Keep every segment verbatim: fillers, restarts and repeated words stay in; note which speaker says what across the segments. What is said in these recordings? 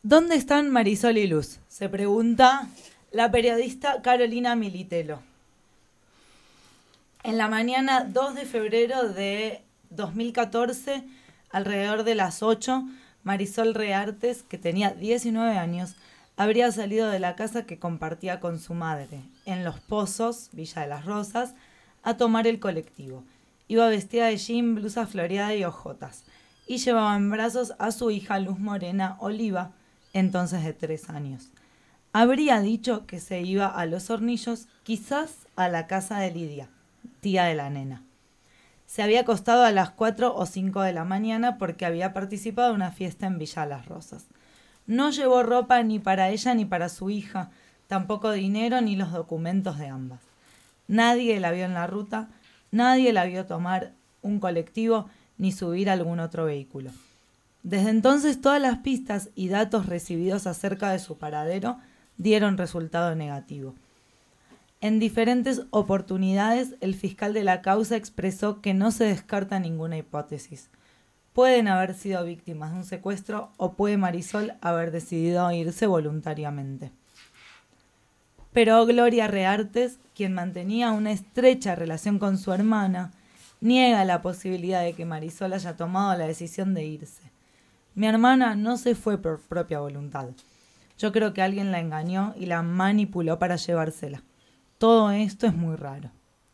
Speaker 1: ¿Dónde están Marisol y Luz? Se pregunta la periodista Carolina Militello. En la mañana dos de febrero de dos mil catorce, alrededor de las ocho, Marisol Reartes, que tenía diecinueve años, habría salido de la casa que compartía con su madre, en Los Pozos, Villa de las Rosas, a tomar el colectivo. Iba vestida de jean, blusa floreada y ojotas, y llevaba en brazos a su hija Luz Morena Oliva, entonces de tres años. Habría dicho que se iba a Los Hornillos, quizás a la casa de Lidia, tía de la nena. Se había acostado a las cuatro o cinco de la mañana porque había participado en una fiesta en Villa Las Rosas. No llevó ropa ni para ella ni para su hija, tampoco dinero ni los documentos de ambas. Nadie la vio en la ruta, nadie la vio tomar un colectivo ni subir a algún otro vehículo. Desde entonces todas las pistas y datos recibidos acerca de su paradero dieron resultado negativo. En diferentes oportunidades, el fiscal de la causa expresó que no se descarta ninguna hipótesis. Pueden haber sido víctimas de un secuestro o puede Marisol haber decidido irse voluntariamente. Pero Gloria Reartes, quien mantenía una estrecha relación con su hermana, niega la posibilidad de que Marisol haya tomado la decisión de irse. Mi hermana no se fue por propia voluntad. Yo creo que alguien la engañó y la manipuló para llevársela. Todo esto es muy raro.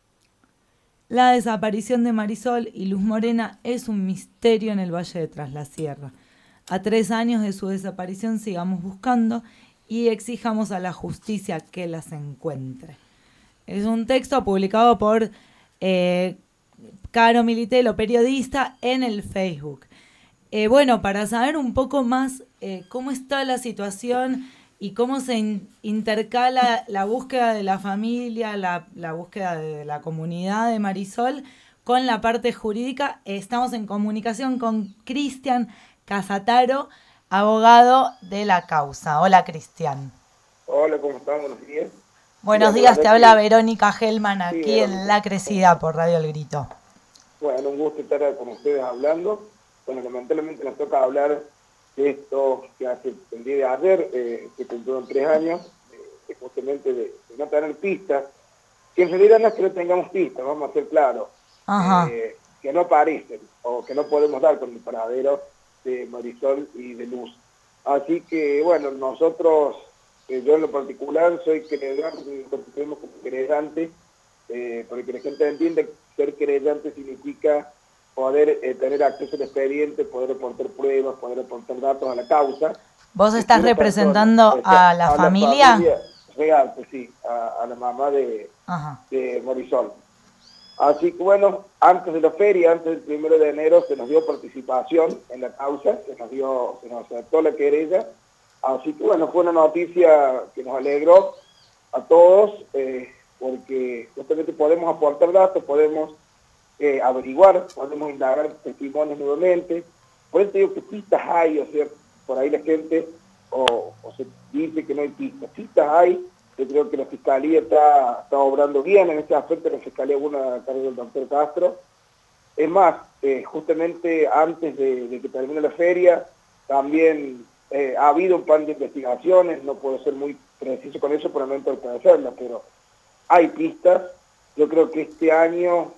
Speaker 1: La desaparición de Marisol y Luz Morena es un misterio en el Valle de Tras la Sierra. A tres años de su desaparición sigamos buscando y exijamos a la justicia que las encuentre. Es un texto publicado por eh, Caro Militello, periodista, en el Facebook. Eh, bueno, para saber un poco más eh, cómo está la situación y cómo se in- intercala la búsqueda de la familia, la, la búsqueda de la comunidad de Marisol con la parte jurídica, eh, estamos en comunicación con Cristian Casataro, abogado de la causa. Hola, Cristian.
Speaker 2: Hola, ¿cómo están? Buenos días.
Speaker 1: Buenos
Speaker 2: Mira,
Speaker 1: días, te
Speaker 2: que...
Speaker 1: habla Verónica Hellman
Speaker 2: sí,
Speaker 1: aquí
Speaker 2: Verónica.
Speaker 1: en La Crecida por Radio El Grito.
Speaker 2: Bueno, un gusto estar con ustedes hablando. Bueno, lamentablemente nos toca hablar de esto que hace el día de ayer, eh, que cumplió en tres años, eh, justamente de, de no tener pistas, que en realidad no es que no tengamos pistas, vamos a ser claros, eh, que no aparecen o que no podemos dar con el paradero de Marisol y de Luz. Así que, bueno, nosotros, eh, yo en lo particular soy querellante, nos constituimos como querellante, eh, porque la gente entiende que ser querellante significa poder eh, tener acceso al expediente, poder aportar pruebas, poder aportar datos a la causa.
Speaker 1: ¿Vos estás representando
Speaker 2: persona,
Speaker 1: a la
Speaker 2: a
Speaker 1: familia?
Speaker 2: La familia real, pues sí, a, a la mamá de, de Marisol. Así que bueno, antes de la feria, antes del primero de enero, se nos dio participación en la causa, se nos dio, se nos aceptó la querella. Así que bueno, fue una noticia que nos alegró a todos, eh, porque justamente podemos aportar datos, podemos Eh, averiguar, podemos indagar testimonios nuevamente. Por eso digo que pistas hay, o sea, por ahí la gente o, o se dice que no hay pistas. Pistas hay, yo creo que la Fiscalía está, está obrando bien en este aspecto, la Fiscalía una a cargo del doctor Castro. Es más, eh, justamente antes de, de que termine la feria, también eh, ha habido un plan de investigaciones, no puedo ser muy preciso con eso por el momento de hacerlas, pero hay pistas. Yo creo que este año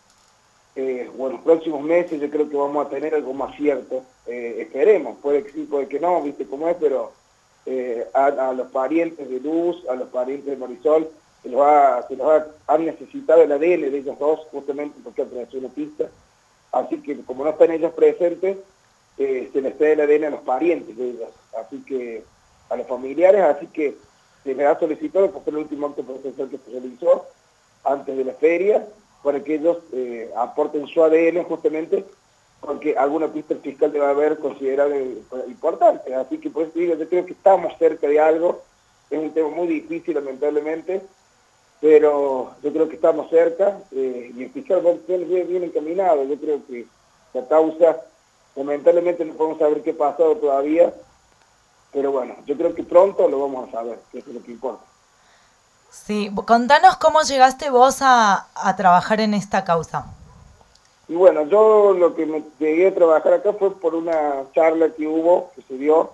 Speaker 2: Eh, o en los próximos meses yo creo que vamos a tener algo más cierto, eh, esperemos, puede que sí, puede que no, viste cómo es, pero eh, a, a los parientes de Luz, a los parientes de Marisol, se los, ha, se los ha, han necesitado el A D N de ellos dos, justamente porque apareció una pista, así que como no están ellos presentes, eh, se les trae el A D N a los parientes de ellos, así que a los familiares, así que se les ha solicitado, porque fue el último acto procesal que se realizó antes de la feria, para que ellos eh, aporten su A D N justamente porque alguna pista el fiscal debe haber considerado importante. Así que por eso digo, yo creo que estamos cerca de algo, es un tema muy difícil lamentablemente, pero yo creo que estamos cerca eh, y el fiscal viene bien, bien encaminado. Yo creo que la causa, lamentablemente no podemos saber qué ha pasado todavía, pero bueno, yo creo que pronto lo vamos a saber, que eso es lo que importa.
Speaker 1: Sí, contanos cómo llegaste vos a, a trabajar en esta causa.
Speaker 2: Y bueno, yo lo que me llegué a trabajar acá fue por una charla que hubo, que se dio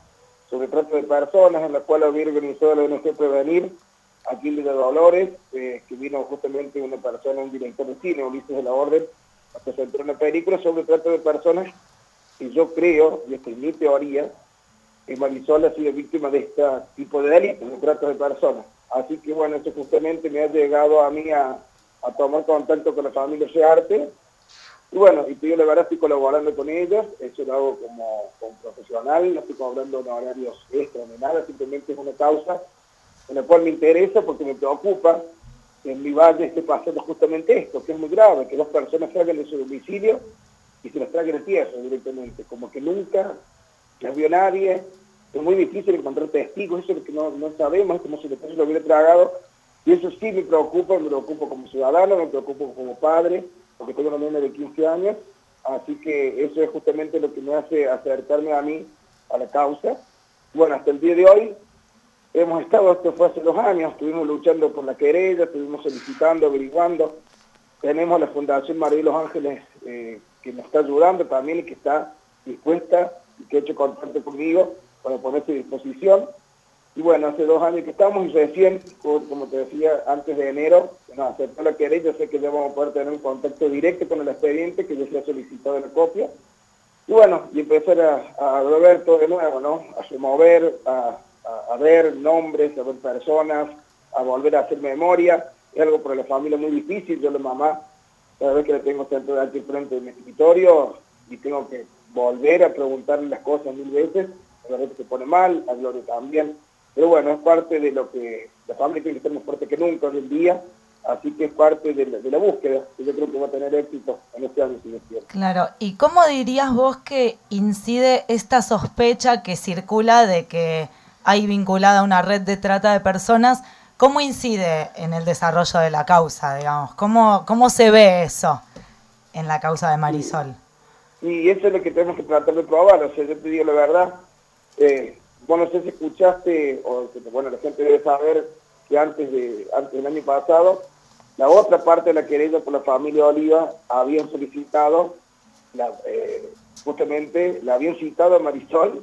Speaker 2: sobre trata de personas, en la cual había organizado la O N G Prevenir, aquí en Villa Dolores, eh, que vino justamente una persona, un director de cine, Ulises de la Orden, a presentar una película sobre trata de personas, y yo creo, y esta es mi teoría, que Marisol ha sido víctima de este tipo de delitos, de trata de personas. Así que bueno, eso justamente me ha llegado a mí a, a tomar contacto con la familia Rearte. Y bueno, y yo la verdad estoy colaborando con ellos, eso lo hago como, como profesional, no estoy cobrando honorarios extra ni nada, simplemente es una causa en la cual me interesa porque me preocupa que en mi valle esté pasando justamente esto, que es muy grave, que dos personas salgan de su domicilio y se las traguen en tierra directamente, como que nunca las vio nadie. Es muy difícil encontrar testigos, eso es lo que no, no sabemos, es como si después se lo hubiera tragado, y eso sí me preocupa, me preocupa como ciudadano, me preocupa como padre, porque tengo una nena de quince años, así que eso es justamente lo que me hace acercarme a mí, a la causa. Bueno, hasta el día de hoy hemos estado, esto fue hace dos años, estuvimos luchando por la querella, estuvimos solicitando, averiguando, tenemos la Fundación María de los Ángeles eh, que nos está ayudando también y que está dispuesta y que ha hecho contacto conmigo para ponerse a disposición. Y bueno, hace dos años que estamos y recién, como te decía, antes de enero, nos aceptó la querella, sé que ya vamos a poder tener un contacto directo con el expediente que ya se ha solicitado la copia. Y bueno, y empezar a, a ver todo de nuevo, ¿no? A remover, a, a, a ver nombres, a ver personas, a volver a hacer memoria. Es algo para la familia muy difícil. Yo, la mamá, cada vez que la tengo sentado aquí frente de mi escritorio y tengo que volver a preguntarle las cosas mil veces, la verdad que se pone mal, a Gloria también. Pero bueno, es parte de lo que la familia tiene que estar más fuerte que nunca hoy en día, así que es parte de la, de la búsqueda, que yo creo que va a tener éxito en este año, si no es cierto.
Speaker 1: Claro, ¿y cómo dirías vos que incide esta sospecha que circula de que hay vinculada a una red de trata de personas? ¿Cómo incide en el desarrollo de la causa, digamos? ¿Cómo, cómo se ve eso en la causa de Marisol?
Speaker 2: Sí, y eso es lo que tenemos que tratar de probar, o sea, yo te digo la verdad, eh, vos no sé si escuchaste, o bueno, la gente debe saber que antes, de, antes del año pasado, la otra parte de la querella por la familia Oliva habían solicitado, la, eh, justamente, la habían citado a Marisol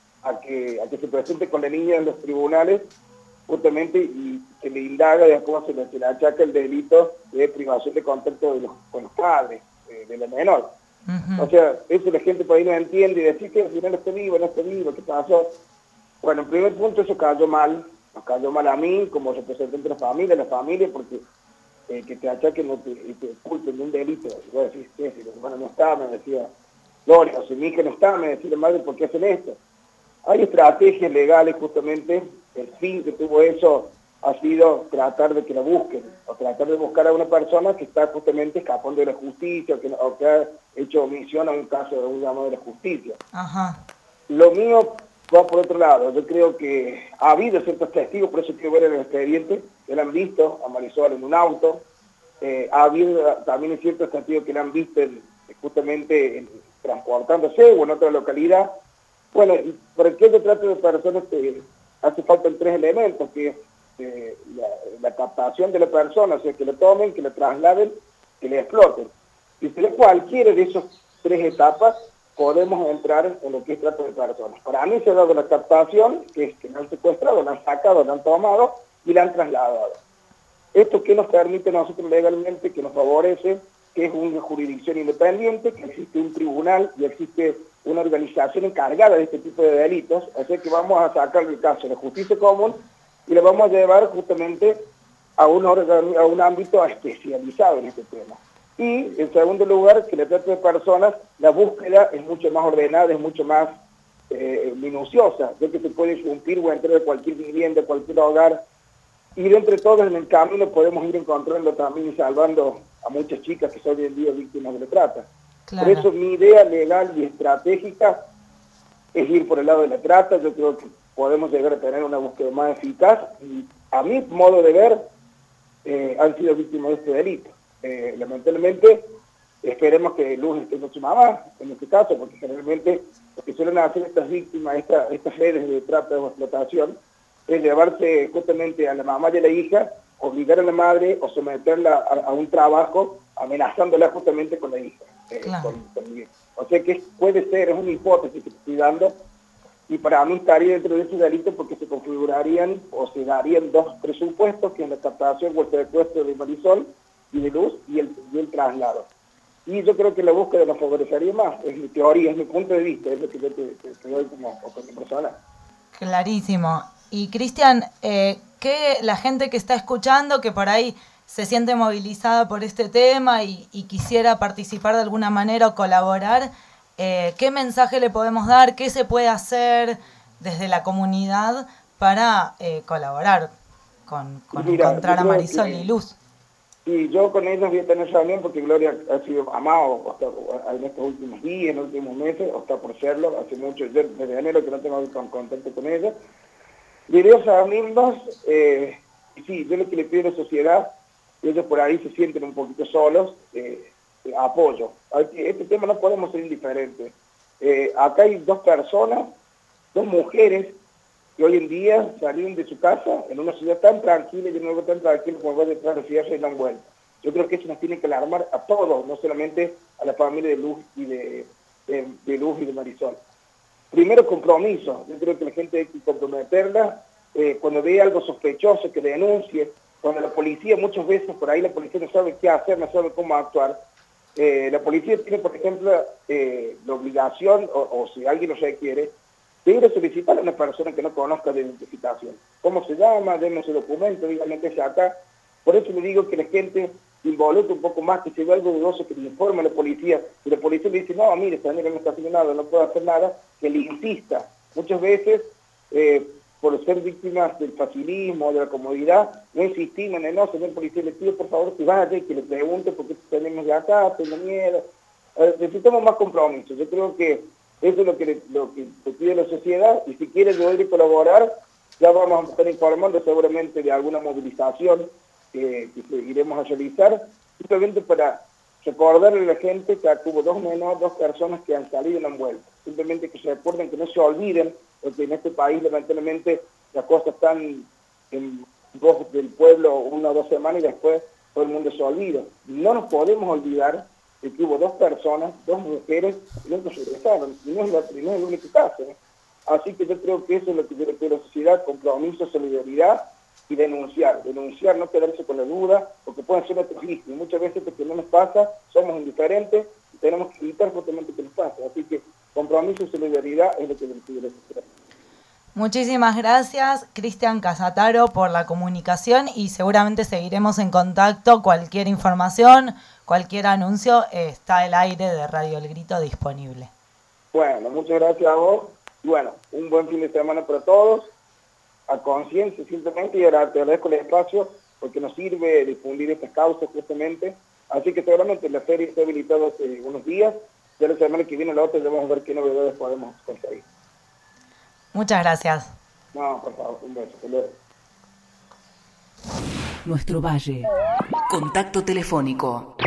Speaker 2: a que, a que se presente con la niña en los tribunales, justamente, y se le indaga de cómo se le, se le achaca el delito de privación de contacto de los, con los padres, eh, de la menor. Uh-huh. O sea, eso la gente por ahí no entiende y decir que al final está vivo, no está vivo, ¿qué pasó? Bueno, en primer punto eso cayó mal, nos cayó mal a mí como representante de la familia, la familia, porque eh, que te achaquen no te, y te culpen de un delito. Y vos decís, ¿qué? Si la hermana no está, me decía Gloria, o si mi hija no está, me decía la madre, ¿por qué hacen esto? Hay estrategias legales justamente, el fin que tuvo eso ha sido tratar de que la busquen, o tratar de buscar a una persona que está justamente escapando de la justicia, o que, o que ha hecho omisión a un caso de un llamado de la justicia. Ajá. Lo mío va por otro lado, yo creo que ha habido ciertos testigos, por eso quiero ver en el expediente, que la han visto a Marisol en un auto, eh, ha habido también ciertos testigos que la han visto en, justamente en, transportándose o en otra localidad. Bueno, y por qué se trata de personas que hace falta tres elementos, que es eh, la, la captación de la persona, o sea, que lo tomen, que lo trasladen, que le exploten. Y si cualquiera de esas tres etapas, podemos entrar en lo que es trata de personas. Para mí se ha dado la captación, que es que la han secuestrado, la han sacado, la han tomado y la han trasladado. Esto que nos permite a nosotros legalmente, que nos favorece, que es una jurisdicción independiente, que existe un tribunal y existe una organización encargada de este tipo de delitos, así que vamos a sacar el caso de la justicia común y lo vamos a llevar justamente a un, órgano, a un ámbito especializado en este tema. Y, en segundo lugar, que la trata de personas, la búsqueda es mucho más ordenada, es mucho más eh, minuciosa, ya que se puede cumplir o entrar de cualquier vivienda, cualquier hogar, y de entre todos en el camino podemos ir encontrando también y salvando a muchas chicas que son hoy en día víctimas de la trata. Claro. Por eso mi idea legal y estratégica es ir por el lado de la trata. Yo creo que podemos llegar a tener una búsqueda más eficaz y a mi modo de ver eh, han sido víctimas de este delito. Eh, lamentablemente esperemos que Luz esté con su mamá en este caso, porque generalmente lo que suelen hacer estas víctimas, esta, estas redes de trata o explotación, es llevarse justamente a la mamá y a la hija, obligar a la madre o someterla a, a un trabajo amenazándola justamente con la hija. Eh, claro. con, con, o sea que puede ser, es una hipótesis que estoy dando, y para mí estaría dentro de ese delito porque se configurarían o se darían dos presupuestos, que es la captación o el secuestro de Marisol y de Luz y el, y el traslado. Y yo creo que la búsqueda nos favorecería más, es mi teoría, es mi punto de vista, es lo que yo te, te, te doy como opinión personal.
Speaker 1: Clarísimo. Y Cristian, eh, que la gente que está escuchando, que por ahí se siente movilizada por este tema y, y quisiera participar de alguna manera o colaborar, eh, ¿qué mensaje le podemos dar? ¿Qué se puede hacer desde la comunidad para eh, colaborar con, con Mira, encontrar a Marisol que, y Luz?
Speaker 2: Sí, yo con ellos voy a tener reunión porque Gloria ha sido mamá o, o, en estos últimos días, en los últimos meses, o está por serlo, hace mucho, yo desde enero que no tengo contacto con ella. Queridos amigos, eh, sí, yo lo que le pido a la sociedad, ellos por ahí se sienten un poquito solos, eh, eh, apoyo. Este tema no podemos ser indiferentes. Eh, acá hay dos personas, dos mujeres, que hoy en día salieron de su casa en una ciudad tan tranquila y en un lugar tan tranquilo como va detrás de Fierro y dan vuelta. Yo creo que eso nos tiene que alarmar a todos, no solamente a la familia de Luz y de, de, de Luz y de Marisol. Primero, compromiso. Yo creo que la gente hay que comprometerla. Eh, cuando ve algo sospechoso, que denuncie. Cuando la policía, muchas veces por ahí la policía no sabe qué hacer, no sabe cómo actuar. Eh, la policía tiene, por ejemplo, eh, la obligación, o, o si alguien lo requiere, de ir a solicitar a una persona que no conozca de identificación. ¿Cómo se llama? Denme ese documento, díganme qué es acá. Por eso le digo que la gente involucre un poco más, que si ve algo dudoso, que le informe a la policía. Y la policía le dice, no, mire, señora, no está haciendo nada, no puedo hacer nada, que le insista. Muchas veces, eh, por ser víctimas del facilismo, de la comodidad, no insistimos en el no, señor policía, le pido por favor que vaya y que le pregunte por qué tenemos de acá, tengo miedo. Eh, necesitamos más compromiso. Yo creo que eso es lo que le, lo que le pide la sociedad, y si quiere yo ir a colaborar, ya vamos a estar informando seguramente de alguna movilización que, que iremos a realizar, simplemente para recordarle a la gente que hubo dos menores, dos personas que han salido y no han vuelto. Simplemente que se recuerden, que no se olviden, porque en este país lamentablemente las cosas están en voz del pueblo una o dos semanas y después todo el mundo se olvida. No nos podemos olvidar de que hubo dos personas, dos mujeres, que nunca regresaron, y no es, la, no es el único caso, ¿eh? Así que yo creo que eso es lo que yo le pido a la sociedad: compromiso, solidaridad y denunciar. Denunciar, no quedarse con la duda, porque pueden ser otros hijos, y muchas veces porque no nos pasa, somos indiferentes, y tenemos que evitar justamente que nos pase. Así que compromiso y solidaridad es lo que le pido a la sociedad.
Speaker 1: Muchísimas gracias, Cristian Casataro, por la comunicación, y seguramente seguiremos en contacto. Cualquier información, cualquier anuncio, eh, está el aire de Radio El Grito disponible.
Speaker 2: Bueno, muchas gracias a vos. Y bueno, un buen fin de semana para todos. A conciencia simplemente, y ahora te agradezco el espacio porque nos sirve difundir estas causas justamente. Así que seguramente la feria está habilitada hace unos días. Ya la semana que viene, la otra, ya vamos a ver qué novedades podemos conseguir.
Speaker 1: Muchas gracias.
Speaker 2: No, por favor, un beso. Hasta luego.
Speaker 3: Nuestro Valle. Contacto telefónico